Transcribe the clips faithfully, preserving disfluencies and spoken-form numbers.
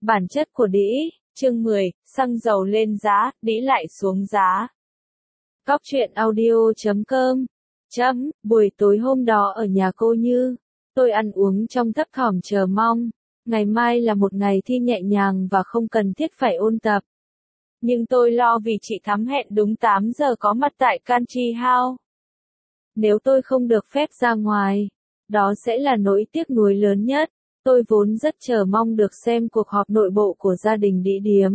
Bản chất của đĩ, chương mười, xăng dầu lên giá, đĩ lại xuống giá. Cóc truyện audio chấm com Chấm, buổi tối hôm đó ở nhà cô Như, tôi ăn uống trong thấp thỏm chờ mong. Ngày mai là một ngày thi nhẹ nhàng và không cần thiết phải ôn tập. Nhưng tôi lo vì chị Thắm hẹn đúng tám giờ có mặt tại Country House. Nếu tôi không được phép ra ngoài, đó sẽ là nỗi tiếc nuối lớn nhất. Tôi vốn rất chờ mong được xem cuộc họp nội bộ của gia đình đĩ điếm.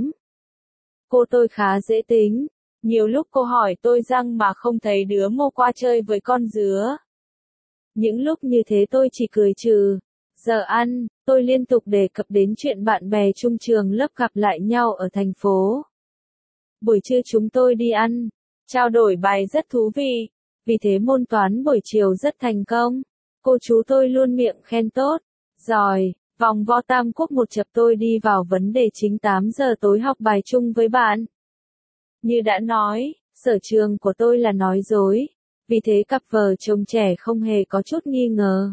Cô tôi khá dễ tính. Nhiều lúc cô hỏi tôi rằng mà không thấy đứa mô qua chơi với con dứa. Những lúc như thế tôi chỉ cười trừ. Giờ ăn, tôi liên tục đề cập đến chuyện bạn bè chung trường lớp gặp lại nhau ở thành phố. Buổi trưa chúng tôi đi ăn, trao đổi bài rất thú vị. Vì thế môn toán buổi chiều rất thành công. Cô chú tôi luôn miệng khen tốt, giỏi. Vòng vo tam quốc một chập tôi đi vào vấn đề chính tám giờ tối học bài chung với bạn. Như đã nói, sở trường của tôi là nói dối. Vì thế cặp vợ chồng trẻ không hề có chút nghi ngờ.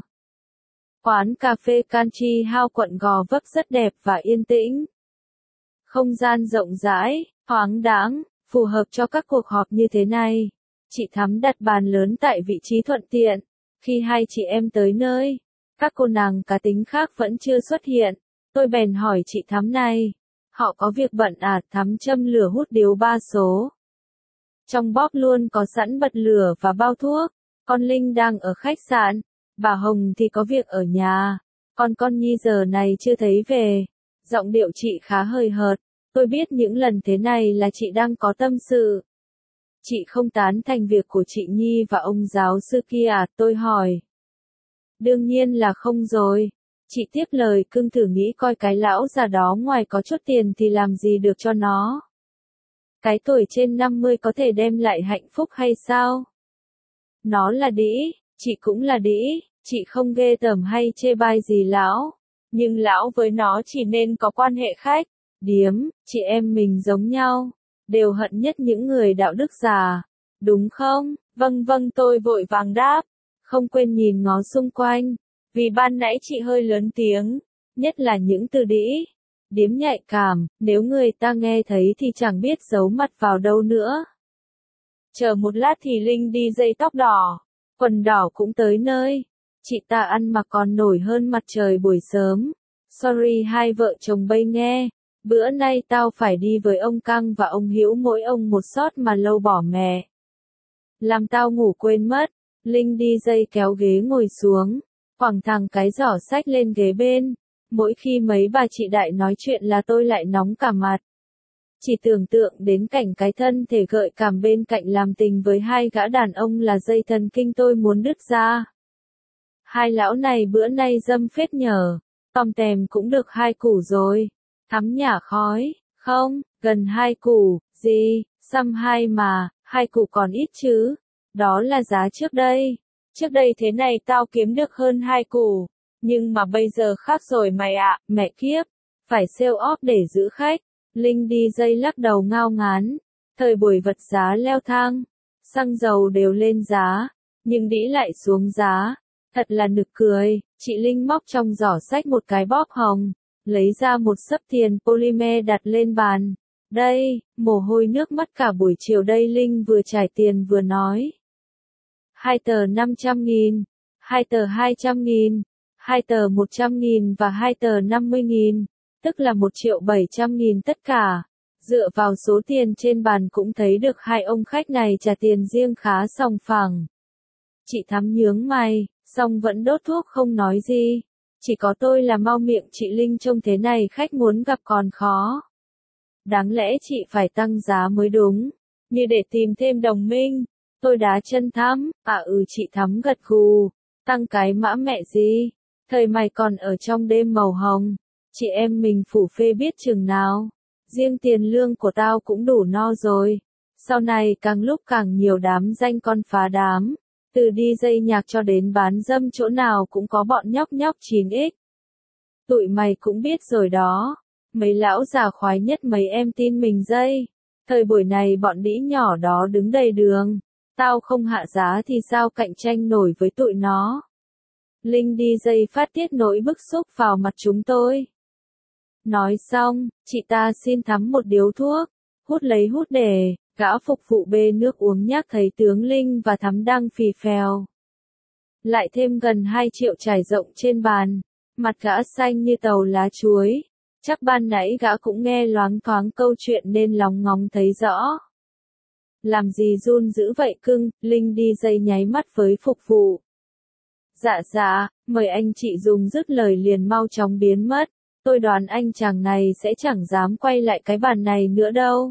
Quán cà phê Country House quận Gò Vấp rất đẹp và yên tĩnh. Không gian rộng rãi, thoáng đãng, phù hợp cho các cuộc họp như thế này. Chị Thắm đặt bàn lớn tại vị trí thuận tiện. Khi hai chị em tới nơi, các cô nàng cá tính khác vẫn chưa xuất hiện. Tôi bèn hỏi chị Thắm này, họ có việc bận à? Thắm châm lửa hút điếu ba số. Trong bóp luôn có sẵn bật lửa và bao thuốc. Con Linh đang ở khách sạn, bà Hồng thì có việc ở nhà. Còn con Nhi giờ này chưa thấy về. Giọng điệu chị khá hời hợt. Tôi biết những lần thế này là chị đang có tâm sự. Chị không tán thành việc của chị Nhi và ông giáo sư kia à? Tôi hỏi. Đương nhiên là không rồi. Chị tiếp lời, cưng thử nghĩ coi cái lão già đó ngoài có chút tiền thì làm gì được cho nó. Cái tuổi trên năm mươi có thể đem lại hạnh phúc hay sao? Nó là đĩ, chị cũng là đĩ, chị không ghê tởm hay chê bai gì lão. Nhưng lão với nó chỉ nên có quan hệ khách, điếm, chị em mình giống nhau. Đều hận nhất những người đạo đức giả. Đúng không? Vâng vâng tôi vội vàng đáp. Không quên nhìn ngó xung quanh. Vì ban nãy chị hơi lớn tiếng. Nhất là những từ đĩ. Điếm nhạy cảm. Nếu người ta nghe thấy thì chẳng biết giấu mặt vào đâu nữa. Chờ một lát thì Linh đi dây tóc đỏ. Quần đỏ cũng tới nơi. Chị ta ăn mặc còn nổi hơn mặt trời buổi sớm. Sorry hai vợ chồng bây nghe. Bữa nay tao phải đi với ông Căng và ông Hữu mỗi ông một sót mà lâu bỏ mẹ. Làm tao ngủ quên mất. Linh đi dây kéo ghế ngồi xuống. Quẳng thẳng cái giỏ sách lên ghế bên. Mỗi khi mấy bà chị đại nói chuyện là tôi lại nóng cả mặt. Chỉ tưởng tượng đến cảnh cái thân thể gợi cảm bên cạnh làm tình với hai gã đàn ông là dây thần kinh tôi muốn đứt ra. Hai lão này bữa nay dâm phết nhở. Tòm tèm cũng được hai củ rồi. Thắm nhả khói, không, gần hai củ, gì, xăm hai mà, hai củ còn ít chứ, đó là giá trước đây, trước đây thế này tao kiếm được hơn hai củ, nhưng mà bây giờ khác rồi mày ạ, mẹ kiếp, phải sale off để giữ khách. Linh đi dây lắc đầu ngao ngán, thời buổi vật giá leo thang, xăng dầu đều lên giá, nhưng đĩ lại xuống giá, thật là nực cười. Chị Linh móc trong giỏ sách một cái bóp hồng. Lấy ra một xấp tiền polymer đặt lên bàn. Đây, mồ hôi nước mắt cả buổi chiều đây. Linh vừa trải tiền vừa nói. Hai tờ năm trăm nghìn, hai tờ hai trăm nghìn, hai tờ một trăm nghìn và hai tờ năm mươi nghìn, tức là một triệu bảy trăm nghìn tất cả. Dựa vào số tiền trên bàn cũng thấy được hai ông khách này trả tiền riêng khá sòng phẳng. Chị Thắm nhướng mày, song vẫn đốt thuốc không nói gì. Chỉ có tôi là mau miệng. Chị Linh trông thế này khách muốn gặp còn khó. Đáng lẽ chị phải tăng giá mới đúng. Như để tìm thêm đồng minh. Tôi đá chân Thắm. À ừ chị Thắm gật gù. Tăng cái mã mẹ gì. Thời mày còn ở trong đêm màu hồng. Chị em mình phủ phê biết chừng nào. Riêng tiền lương của tao cũng đủ no rồi. Sau này càng lúc càng nhiều đám danh con phá đám. Từ đi dây nhạc cho đến bán dâm chỗ nào cũng có bọn nhóc nhóc chín x. Tụi mày cũng biết rồi đó. Mấy lão già khoái nhất mấy em tin mình dây. Thời buổi này bọn đĩ nhỏ đó đứng đầy đường. Tao không hạ giá thì sao cạnh tranh nổi với tụi nó. Linh đi dây phát tiết nỗi bức xúc vào mặt chúng tôi. Nói xong, chị ta xin Thắm một điếu thuốc, hút lấy hút để, gã phục vụ bê nước uống nhác thấy tướng Linh và Thắm đang phì phèo. Lại thêm gần hai triệu trải rộng trên bàn, mặt gã xanh như tàu lá chuối, chắc ban nãy gã cũng nghe loáng thoáng câu chuyện nên lóng ngóng thấy rõ. Làm gì run dữ vậy cưng, Linh đi dây nháy mắt với phục vụ. Dạ dạ, mời anh chị dùng, dứt lời liền mau chóng biến mất, tôi đoán anh chàng này sẽ chẳng dám quay lại cái bàn này nữa đâu.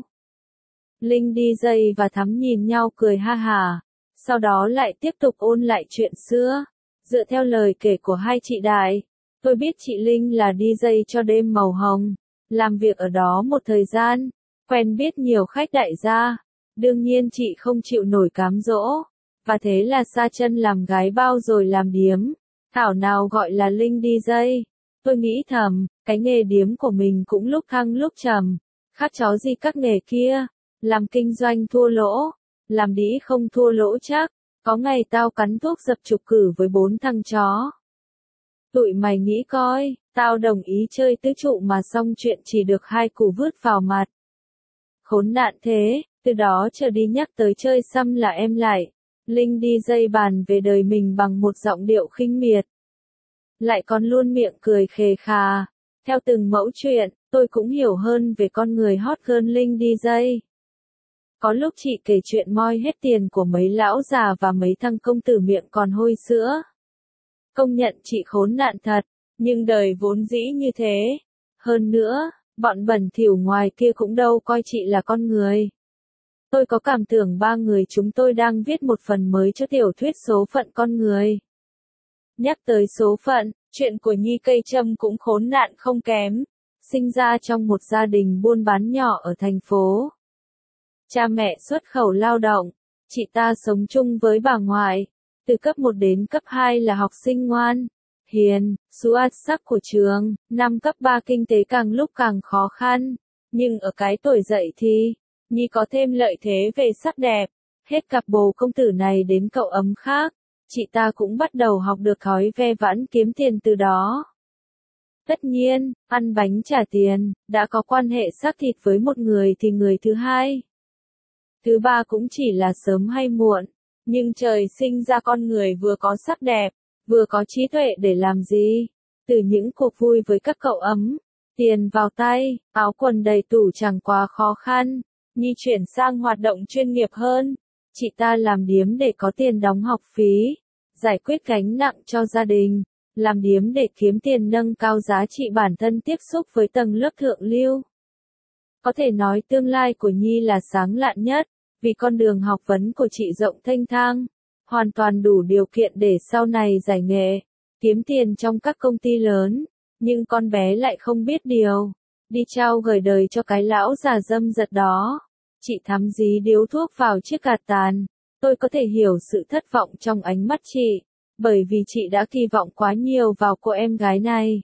Linh đi dây và Thắm nhìn nhau cười ha hả, sau đó lại tiếp tục ôn lại chuyện xưa. Dựa theo lời kể của hai chị Đại, tôi biết chị Linh là đi dây cho đêm màu hồng, làm việc ở đó một thời gian, quen biết nhiều khách đại gia. Đương nhiên chị không chịu nổi cám dỗ, và thế là sa chân làm gái bao rồi làm điếm, thảo nào gọi là Linh đi dây. Tôi nghĩ thầm, cái nghề điếm của mình cũng lúc thăng lúc trầm, khác chó gì các nghề kia, làm kinh doanh thua lỗ, làm đĩ không thua lỗ chắc, có ngày tao cắn thuốc dập trục cử với bốn thằng chó. Tụi mày nghĩ coi, tao đồng ý chơi tứ trụ mà xong chuyện chỉ được hai cú vứt vào mặt. Khốn nạn thế. Từ đó trở đi nhắc tới chơi xăm là em lại. Linh đi dây bàn về đời mình bằng một giọng điệu khinh miệt. Lại còn luôn miệng cười khề khà. Theo từng mẫu chuyện, tôi cũng hiểu hơn về con người hot girl Linh đi dây. Có lúc chị kể chuyện moi hết tiền của mấy lão già và mấy thằng công tử miệng còn hôi sữa. Công nhận chị khốn nạn thật, nhưng đời vốn dĩ như thế. Hơn nữa, bọn bẩn thỉu ngoài kia cũng đâu coi chị là con người. Tôi có cảm tưởng ba người chúng tôi đang viết một phần mới cho tiểu thuyết số phận con người. Nhắc tới số phận, chuyện của Nhi Cây Trâm cũng khốn nạn không kém. Sinh ra trong một gia đình buôn bán nhỏ ở thành phố. Cha mẹ xuất khẩu lao động, chị ta sống chung với bà ngoại. Từ cấp một đến cấp hai là học sinh ngoan, hiền, xuất sắc của trường. Năm cấp ba kinh tế càng lúc càng khó khăn. Nhưng ở cái tuổi dậy thì Nhi có thêm lợi thế về sắc đẹp, hết cặp bồ công tử này đến cậu ấm khác, chị ta cũng bắt đầu học được thói ve vãn kiếm tiền từ đó. Tất nhiên, ăn bánh trả tiền, đã có quan hệ xác thịt với một người thì người thứ hai, thứ ba cũng chỉ là sớm hay muộn, nhưng trời sinh ra con người vừa có sắc đẹp, vừa có trí tuệ để làm gì, từ những cuộc vui với các cậu ấm, tiền vào tay, áo quần đầy tủ chẳng quá khó khăn. Nhi chuyển sang hoạt động chuyên nghiệp hơn, chị ta làm điếm để có tiền đóng học phí, giải quyết gánh nặng cho gia đình, làm điếm để kiếm tiền nâng cao giá trị bản thân tiếp xúc với tầng lớp thượng lưu. Có thể nói tương lai của Nhi là sáng lạn nhất, vì con đường học vấn của chị rộng thênh thang, hoàn toàn đủ điều kiện để sau này giải nghệ, kiếm tiền trong các công ty lớn, nhưng con bé lại không biết điều. Đi trao gửi đời cho cái lão già dâm dật đó. Chị Thắm dí điếu thuốc vào chiếc gạt tàn. Tôi có thể hiểu sự thất vọng trong ánh mắt chị, bởi vì chị đã kỳ vọng quá nhiều vào cô em gái này.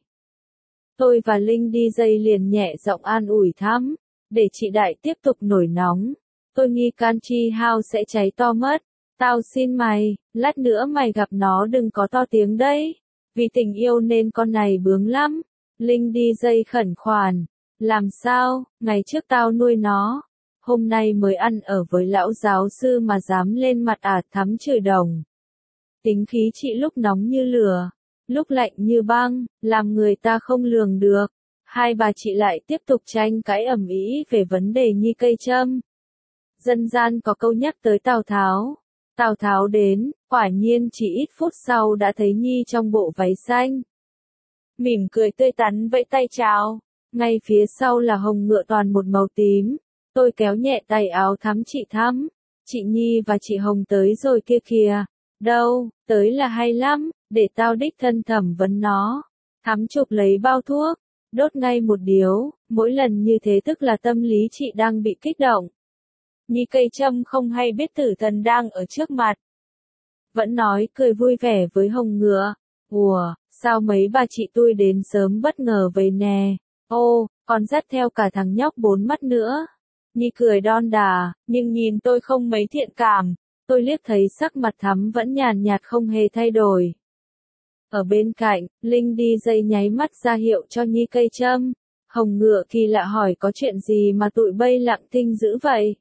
Tôi và Linh đi dây liền nhẹ giọng an ủi Thắm, để chị Đại tiếp tục nổi nóng. Tôi nghi Canchi House sẽ cháy to mất. Tao xin mày, lát nữa mày gặp nó đừng có to tiếng đấy. Vì tình yêu nên con này bướng lắm. Linh đi dây khẩn khoản. Làm sao, ngày trước tao nuôi nó, hôm nay mới ăn ở với lão giáo sư mà dám lên mặt ả Thắm chửi đồng. Tính khí chị lúc nóng như lửa, lúc lạnh như băng, làm người ta không lường được. Hai bà chị lại tiếp tục tranh cãi ầm ĩ về vấn đề Nhi Cây Trâm. Dân gian có câu nhắc tới Tào Tháo. Tào Tháo đến, quả nhiên chỉ ít phút sau đã thấy Nhi trong bộ váy xanh. Mỉm cười tươi tắn vẫy tay chào. Ngay phía sau là hồng ngựa toàn một màu tím. Tôi kéo nhẹ tay áo Thắm chị Thắm. Chị Nhi và chị Hồng tới rồi kia kìa. Đâu, tới là hay lắm, để tao đích thân thẩm vấn nó. Thắm chụp lấy bao thuốc, đốt ngay một điếu, mỗi lần như thế tức là tâm lý chị đang bị kích động. Nhi Cây Trâm không hay biết tử thần đang ở trước mặt. Vẫn nói cười vui vẻ với Hồng ngựa. Ủa, sao mấy bà chị tôi đến sớm bất ngờ vậy nè. Ô, còn dắt theo cả thằng nhóc bốn mắt nữa. Nhi cười đon đà, nhưng nhìn tôi không mấy thiện cảm. Tôi liếc thấy sắc mặt Thắm vẫn nhàn nhạt không hề thay đổi. Ở bên cạnh, Linh đi dây nháy mắt ra hiệu cho Nhi Cây Trâm. Hồng Ngựa kỳ lạ hỏi có chuyện gì mà tụi bay lặng thinh dữ vậy?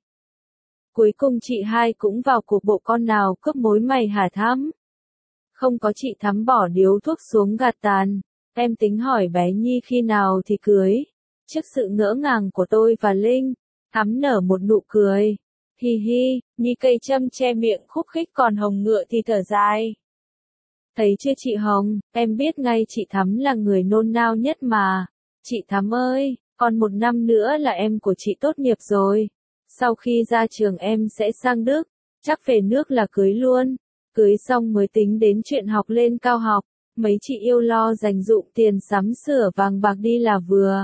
Cuối cùng chị hai cũng vào cuộc bộ con nào cướp mối mày hả Thắm? Không có, chị Thắm bỏ điếu thuốc xuống gạt tàn. Em tính hỏi bé Nhi khi nào thì cưới. Trước sự ngỡ ngàng của tôi và Linh, Thắm nở một nụ cười. Hi hi, Nhi cây châm che miệng khúc khích còn Hồng Ngựa thì thở dài. Thấy chưa chị Hồng, em biết ngay chị Thắm là người nôn nao nhất mà. Chị Thắm ơi, còn một năm nữa là em của chị tốt nghiệp rồi. Sau khi ra trường em sẽ sang Đức, chắc về nước là cưới luôn. Cưới xong mới tính đến chuyện học lên cao học. Mấy chị yêu lo dành dụm tiền sắm sửa vàng bạc đi là vừa.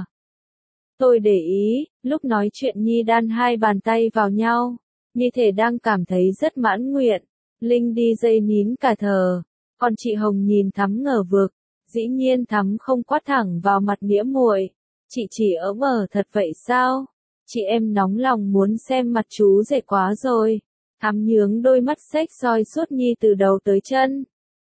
Tôi để ý, lúc nói chuyện Nhi đan hai bàn tay vào nhau, như thể đang cảm thấy rất mãn nguyện. Linh đi dây nín cả thờ, còn chị Hồng nhìn Thắm ngờ vực. Dĩ nhiên Thắm không quát thẳng vào mặt nghĩa muội. Chị chỉ ỡm ở thật vậy sao? Chị em nóng lòng muốn xem mặt chú rể quá rồi. Thắm nhướng đôi mắt xếch soi suốt Nhi từ đầu tới chân.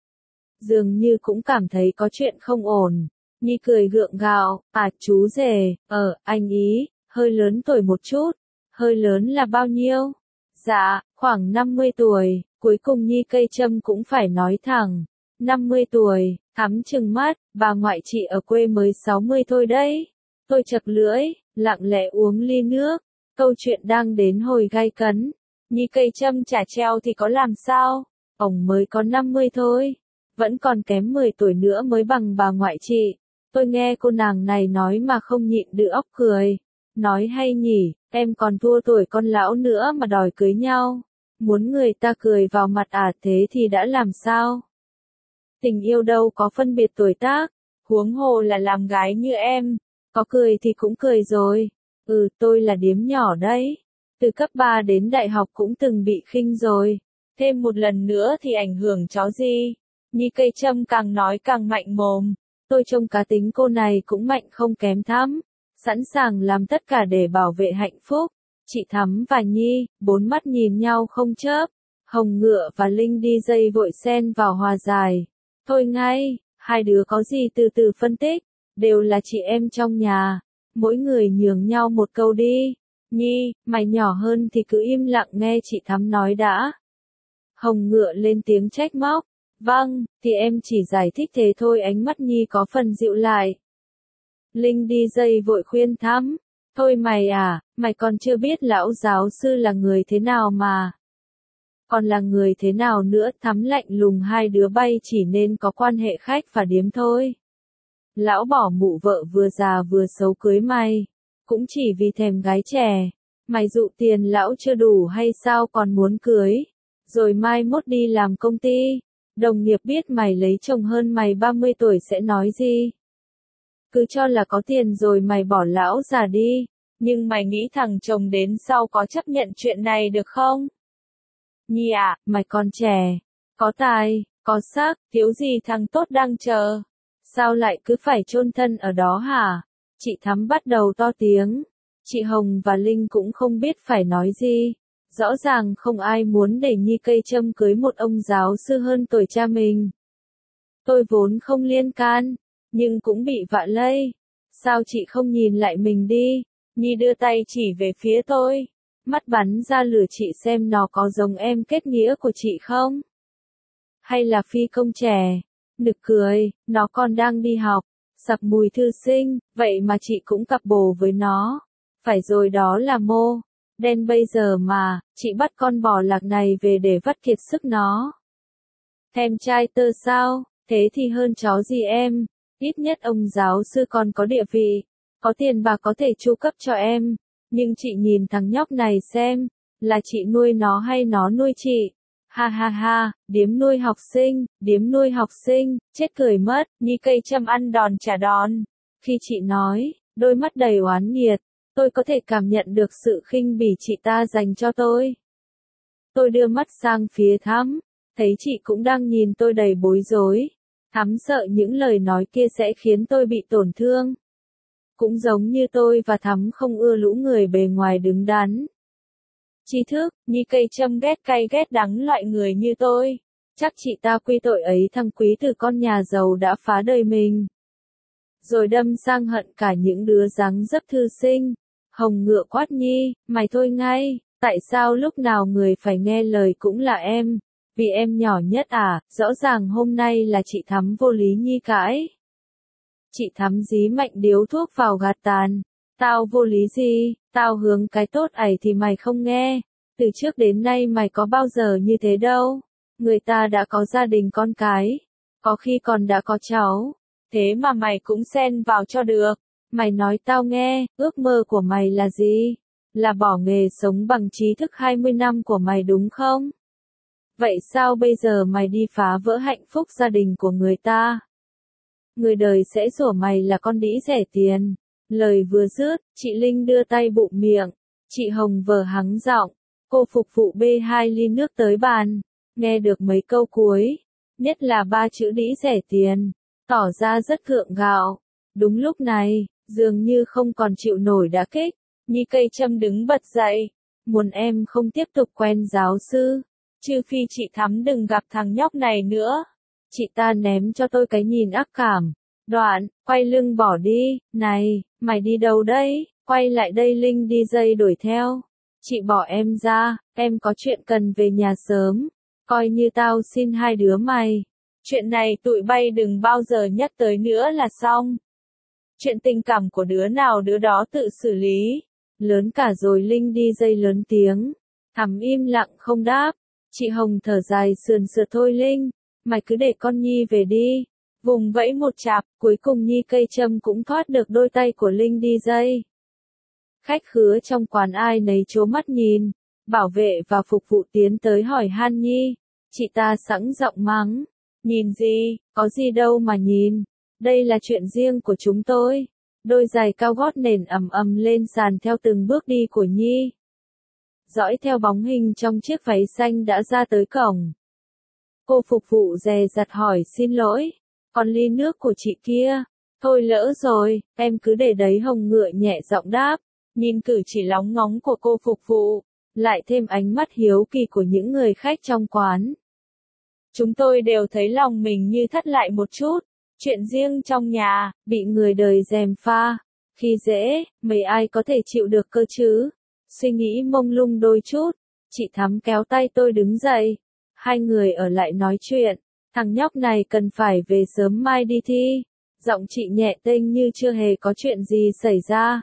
Dường như cũng cảm thấy có chuyện không ổn. Nhi cười gượng gạo, à chú rể, ờ, anh ý, hơi lớn tuổi một chút. Hơi lớn là bao nhiêu? Dạ, khoảng năm mươi tuổi, cuối cùng Nhi cây châm cũng phải nói thẳng. năm mươi tuổi, Thắm trừng mắt, bà ngoại chị ở quê mới sáu mươi thôi đấy. Tôi chật lưỡi, lặng lẽ uống ly nước. Câu chuyện đang đến hồi gay cấn. Nhi cây châm chả treo thì có làm sao? Ông mới có năm mươi thôi. Vẫn còn kém mười tuổi nữa mới bằng bà ngoại chị. Tôi nghe cô nàng này nói mà không nhịn được óc cười. Nói hay nhỉ, em còn thua tuổi con lão nữa mà đòi cưới nhau. Muốn người ta cười vào mặt à, thế thì đã làm sao? Tình yêu đâu có phân biệt tuổi tác, huống hồ là làm gái như em. Có cười thì cũng cười rồi. Ừ, tôi là điếm nhỏ đấy. Từ cấp ba đến đại học cũng từng bị khinh rồi. Thêm một lần nữa thì ảnh hưởng chó gì. Nhi cây châm càng nói càng mạnh mồm. Tôi trông cá tính cô này cũng mạnh không kém Thắm. Sẵn sàng làm tất cả để bảo vệ hạnh phúc. Chị Thắm và Nhi, bốn mắt nhìn nhau không chớp. Hồng Ngựa và Linh đi dây vội xen vào hòa giải. Thôi ngay, hai đứa có gì từ từ phân tích. Đều là chị em trong nhà. Mỗi người nhường nhau một câu đi. Nhi, mày nhỏ hơn thì cứ im lặng nghe chị Thắm nói đã. Hồng Ngựa lên tiếng trách móc. Vâng, thì em chỉ giải thích thế thôi, ánh mắt Nhi có phần dịu lại. Linh đi dây vội khuyên Thắm. Thôi mày à, mày còn chưa biết lão giáo sư là người thế nào mà. Còn là người thế nào nữa? Thắm lạnh lùng, hai đứa bay chỉ nên có quan hệ khách và điếm thôi. Lão bỏ mụ vợ vừa già vừa xấu cưới mày. Cũng chỉ vì thèm gái trẻ. Mày dụ tiền lão chưa đủ hay sao còn muốn cưới? Rồi mai mốt đi làm công ty. Đồng nghiệp biết mày lấy chồng hơn mày ba mươi tuổi sẽ nói gì? Cứ cho là có tiền rồi mày bỏ lão già đi. Nhưng mày nghĩ thằng chồng đến sau có chấp nhận chuyện này được không? Nhi à, mày còn trẻ. Có tài, có sắc, thiếu gì thằng tốt đang chờ. Sao lại cứ phải chôn thân ở đó hả? Chị Thắm bắt đầu to tiếng. Chị Hồng và Linh cũng không biết phải nói gì. Rõ ràng không ai muốn để Nhi cây châm cưới một ông giáo sư hơn tuổi cha mình. Tôi vốn không liên can, nhưng cũng bị vạ lây. Sao chị không nhìn lại mình đi? Nhi đưa tay chỉ về phía tôi. Mắt bắn ra lửa, chị xem nó có giống em kết nghĩa của chị không? Hay là phi công trẻ? Nực cười, nó còn đang đi học. Sặc mùi thư sinh, vậy mà chị cũng cặp bồ với nó. Phải rồi, đó là mô. Đen bây giờ mà, chị bắt con bò lạc này về để vắt kiệt sức nó. Thèm trai tơ sao? Thế thì hơn chó gì em. Ít nhất ông giáo sư còn có địa vị. Có tiền bạc có thể chu cấp cho em. Nhưng chị nhìn thằng nhóc này xem. Là chị nuôi nó hay nó nuôi chị? Ha ha ha, điếm nuôi học sinh, điếm nuôi học sinh, chết cười mất. Nhi cây châm ăn đòn trả đòn. Khi chị nói, đôi mắt đầy oán nghiệt, tôi có thể cảm nhận được sự khinh bỉ chị ta dành cho tôi. Tôi đưa mắt sang phía Thắm, thấy chị cũng đang nhìn tôi đầy bối rối. Thắm sợ những lời nói kia sẽ khiến tôi bị tổn thương. Cũng giống như tôi và Thắm không ưa lũ người bề ngoài đứng đắn. Tri thức, Nhi cây châm ghét cay ghét đắng loại người như tôi. Chắc chị ta quy tội ấy thằng quý từ con nhà giàu đã phá đời mình. rồi đâm sang hận cả những đứa dáng dấp thư sinh. Hồng Ngựa quát Nhi, mày thôi ngay, tại sao lúc nào người phải nghe lời cũng là em, vì em nhỏ nhất à, rõ ràng hôm nay là chị Thắm vô lý Nhi cãi. Chị Thắm dí mạnh điếu thuốc vào gạt tàn, tao vô lý gì, tao hướng cái tốt ấy thì mày không nghe, từ trước đến nay mày có bao giờ như thế đâu, người ta đã có gia đình con cái, có khi còn đã có cháu, thế mà mày cũng xen vào cho được. Mày nói tao nghe, ước mơ của mày là gì? Là bỏ nghề sống bằng trí thức hai mươi năm của mày đúng không? Vậy sao bây giờ mày đi phá vỡ hạnh phúc gia đình của người ta? Người đời sẽ rủa mày là con đĩ rẻ tiền. Lời vừa dứt, chị Linh đưa tay bụm miệng. Chị Hồng vờ hắng giọng. Cô phục vụ bê hai ly nước tới bàn. Nghe được mấy câu cuối, nhất là ba chữ đĩ rẻ tiền, tỏ ra rất gượng gạo. Đúng lúc này, dường như không còn chịu nổi đả kích, Nhi Cây Châm đứng bật dậy, muốn em không tiếp tục quen giáo sư, trừ phi chị Thắm đừng gặp thằng nhóc này nữa. Chị ta ném cho tôi cái nhìn ác cảm, đoạn, quay lưng bỏ đi, này, mày đi đâu đấy, quay lại đây. Linh đi dây đuổi theo, chị bỏ em ra, em có chuyện cần về nhà sớm, coi như tao xin hai đứa mày. Chuyện này tụi bay đừng bao giờ nhắc tới nữa là xong. Chuyện tình cảm của đứa nào đứa đó tự xử lý. Lớn cả rồi. Linh đi dây lớn tiếng. Thắm im lặng không đáp. Chị Hồng thở dài sườn sượt thôi Linh, mày cứ để con Nhi về đi. Vùng vẫy một chạp, cuối cùng Nhi Cây Châm cũng thoát được đôi tay của Linh đi dây. Khách khứa trong quán ai nấy trố mắt nhìn. Bảo vệ và phục vụ tiến tới hỏi han Nhi. Chị ta sẵn giọng mắng. Nhìn gì, có gì đâu mà nhìn. Đây là chuyện riêng của chúng tôi. Đôi giày cao gót nền ầm ầm lên sàn theo từng bước đi của Nhi. Dõi theo bóng hình trong chiếc váy xanh đã ra tới cổng. Cô phục vụ dè dặt hỏi xin lỗi. Còn ly nước của chị kia? Thôi lỡ rồi, em cứ để đấy. Hồng Ngựa nhẹ giọng đáp. Nhìn cử chỉ lóng ngóng của cô phục vụ, lại thêm ánh mắt hiếu kỳ của những người khách trong quán. Chúng tôi đều thấy lòng mình như thắt lại một chút. Chuyện riêng trong nhà, bị người đời gièm pha, khi dễ, mấy ai có thể chịu được cơ chứ? Suy nghĩ mông lung đôi chút, chị Thắm kéo tay tôi đứng dậy. Hai người ở lại nói chuyện, thằng nhóc này cần phải về sớm mai đi thi. Giọng chị nhẹ tênh như chưa hề có chuyện gì xảy ra.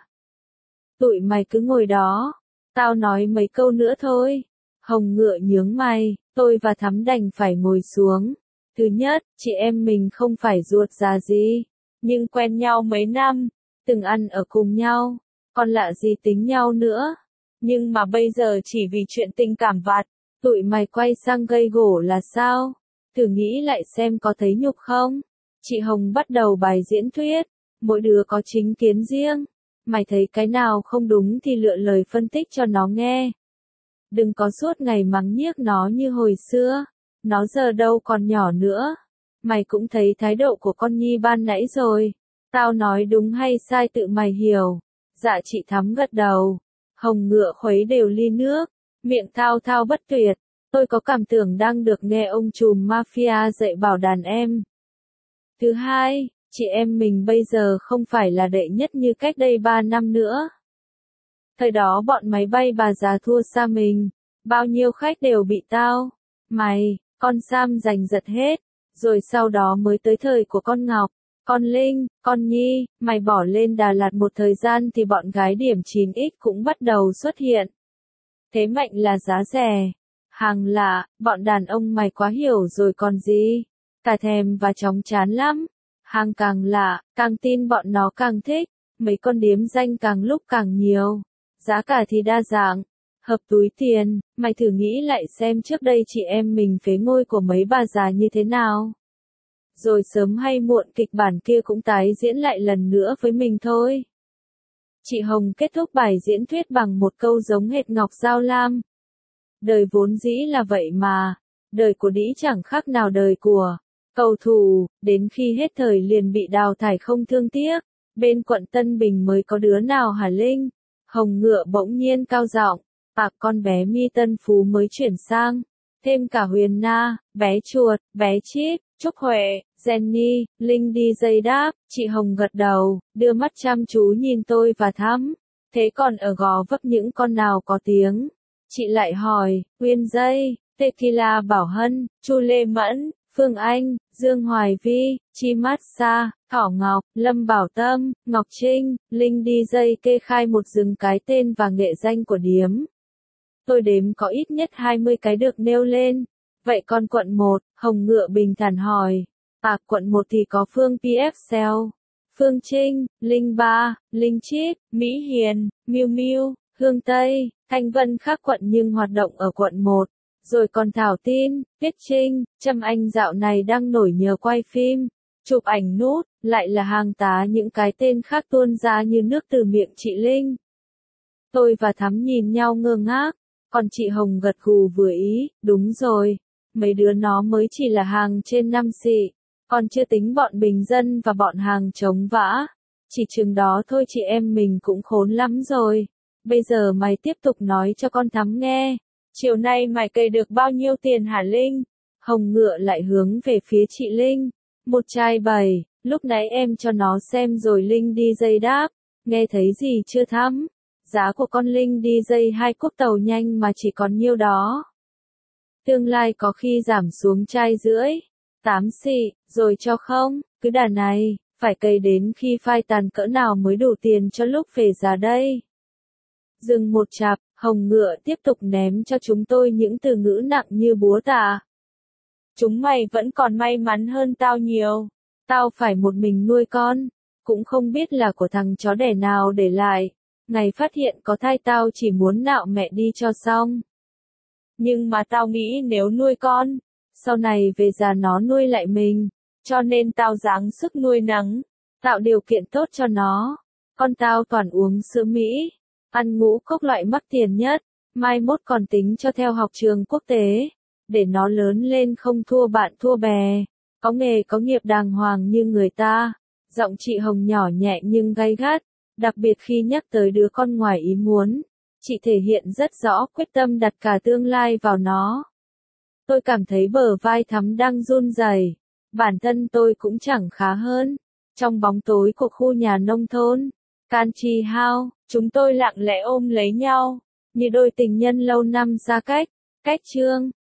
Tụi mày cứ ngồi đó, tao nói mấy câu nữa thôi. Hồng Ngựa nhướng mày, tôi và Thắm đành phải ngồi xuống. Thứ nhất, chị em mình không phải ruột già gì, nhưng quen nhau mấy năm, từng ăn ở cùng nhau, còn lạ gì tính nhau nữa. Nhưng mà bây giờ chỉ vì chuyện tình cảm vặt, tụi mày quay sang gây gổ là sao? Thử nghĩ lại xem có thấy nhục không? Chị Hồng bắt đầu bài diễn thuyết, mỗi đứa có chính kiến riêng. Mày thấy cái nào không đúng thì lựa lời phân tích cho nó nghe. Đừng có suốt ngày mắng nhiếc nó như hồi xưa. Nó giờ đâu còn nhỏ nữa. Mày cũng thấy thái độ của con Nhi ban nãy rồi. Tao nói đúng hay sai tự mày hiểu. Dạ chị Thắm gật đầu. Hồng Ngựa khuấy đều ly nước, miệng thao thao bất tuyệt. Tôi có cảm tưởng đang được nghe ông trùm mafia dạy bảo đàn em. Thứ hai, chị em mình bây giờ không phải là đệ nhất như cách đây ba năm nữa. Thời đó bọn máy bay bà già thua xa mình. Bao nhiêu khách đều bị tao, mày, con Sam giành giật hết. Rồi sau đó mới tới thời của con Ngọc, con Linh, con Nhi. Mày bỏ lên Đà Lạt một thời gian thì bọn gái điểm chín x cũng bắt đầu xuất hiện. Thế mạnh là giá rẻ, hàng lạ, bọn đàn ông mày quá hiểu rồi còn gì. Cả thèm và chóng chán lắm. Hàng càng lạ, càng tin bọn nó càng thích. Mấy con điếm danh càng lúc càng nhiều. Giá cả thì đa dạng, hợp túi tiền. Mày thử nghĩ lại xem trước đây chị em mình phế ngôi của mấy bà già như thế nào. Rồi sớm hay muộn kịch bản kia cũng tái diễn lại lần nữa với mình thôi. Chị Hồng kết thúc bài diễn thuyết bằng một câu giống hệt Ngọc Giao Lam. Đời vốn dĩ là vậy mà. Đời của đĩ chẳng khác nào đời của cầu thủ, đến khi hết thời liền bị đào thải không thương tiếc. Bên quận Tân Bình mới có đứa nào hả Linh? Hồng Ngựa bỗng nhiên cao giọng. À, con bé Mi Tân Phú mới chuyển sang. Thêm cả Huyền Na, bé chuột, bé chip, Trúc Huệ, Jenny, Linh đi dây đáp, chị Hồng gật đầu, đưa mắt chăm chú nhìn tôi và thắm. Thế còn ở Gò Vấp những con nào có tiếng? Chị lại hỏi, Uyên Dây, Tequila Bảo Hân, Chu Lê Mẫn, Phương Anh, Dương Hoài Vi, Chi Mát Sa, Thỏ Ngọc, Lâm Bảo Tâm, Ngọc Trinh, Linh đi dây kê khai một rừng cái tên và nghệ danh của điếm. Tôi đếm có ít nhất hai mươi cái được nêu lên. Vậy còn quận một, Hồng Ngựa bình thản hỏi. À, quận một thì có Phương pê ép Sale, Phương Trinh, Linh Ba, Linh Chít, Mỹ Hiền, Miu Miu, Hương Tây, Thanh Vân khác quận nhưng hoạt động ở quận một. Rồi còn Thảo Tin, Tuyết Trinh, Trâm Anh dạo này đang nổi nhờ quay phim, chụp ảnh nút, lại là hàng tá những cái tên khác tuôn ra như nước từ miệng chị Linh. Tôi và Thắm nhìn nhau ngơ ngác, còn chị Hồng gật gù vừa ý, đúng rồi, mấy đứa nó mới chỉ là hàng trên năm xị, còn chưa tính bọn bình dân và bọn hàng chống vã. Chỉ chừng đó thôi chị em mình cũng khốn lắm rồi. Bây giờ mày tiếp tục nói cho con Thắm nghe. Chiều nay mày cày được bao nhiêu tiền hả Linh? Hồng Ngựa lại hướng về phía chị Linh. Một chai bảy, lúc nãy em cho nó xem rồi. Linh đi dây đáp. Nghe thấy gì chưa Thắm? Giá của con Linh đi dây hai cúc tàu nhanh mà chỉ còn nhiêu đó. Tương lai có khi giảm xuống chai rưỡi, tám xị, rồi cho không? Cứ đà này, phải cày đến khi phai tàn cỡ nào mới đủ tiền cho lúc về giá đây. Dừng một chạp, Hồng Ngựa tiếp tục ném cho chúng tôi những từ ngữ nặng như búa tạ. Chúng mày vẫn còn may mắn hơn tao nhiều. Tao phải một mình nuôi con, cũng không biết là của thằng chó đẻ nào để lại. Ngày phát hiện có thai tao chỉ muốn nạo mẹ đi cho xong. Nhưng mà tao nghĩ nếu nuôi con, sau này về già nó nuôi lại mình, cho nên tao ráng sức nuôi nấng, tạo điều kiện tốt cho nó. Con tao toàn uống sữa Mỹ, ăn ngũ cốc loại mắc tiền nhất, mai mốt còn tính cho theo học trường quốc tế, để nó lớn lên không thua bạn thua bè, có nghề có nghiệp đàng hoàng như người ta. Giọng chị Hồng nhỏ nhẹ nhưng gay gắt, đặc biệt khi nhắc tới đứa con ngoài ý muốn. Chị thể hiện rất rõ quyết tâm đặt cả tương lai vào nó. Tôi cảm thấy bờ vai Thắm đang run rẩy. Bản thân tôi cũng chẳng khá hơn. Trong bóng tối của khu nhà nông thôn, Country House, chúng tôi lặng lẽ ôm lấy nhau, như đôi tình nhân lâu năm xa cách. Cách chương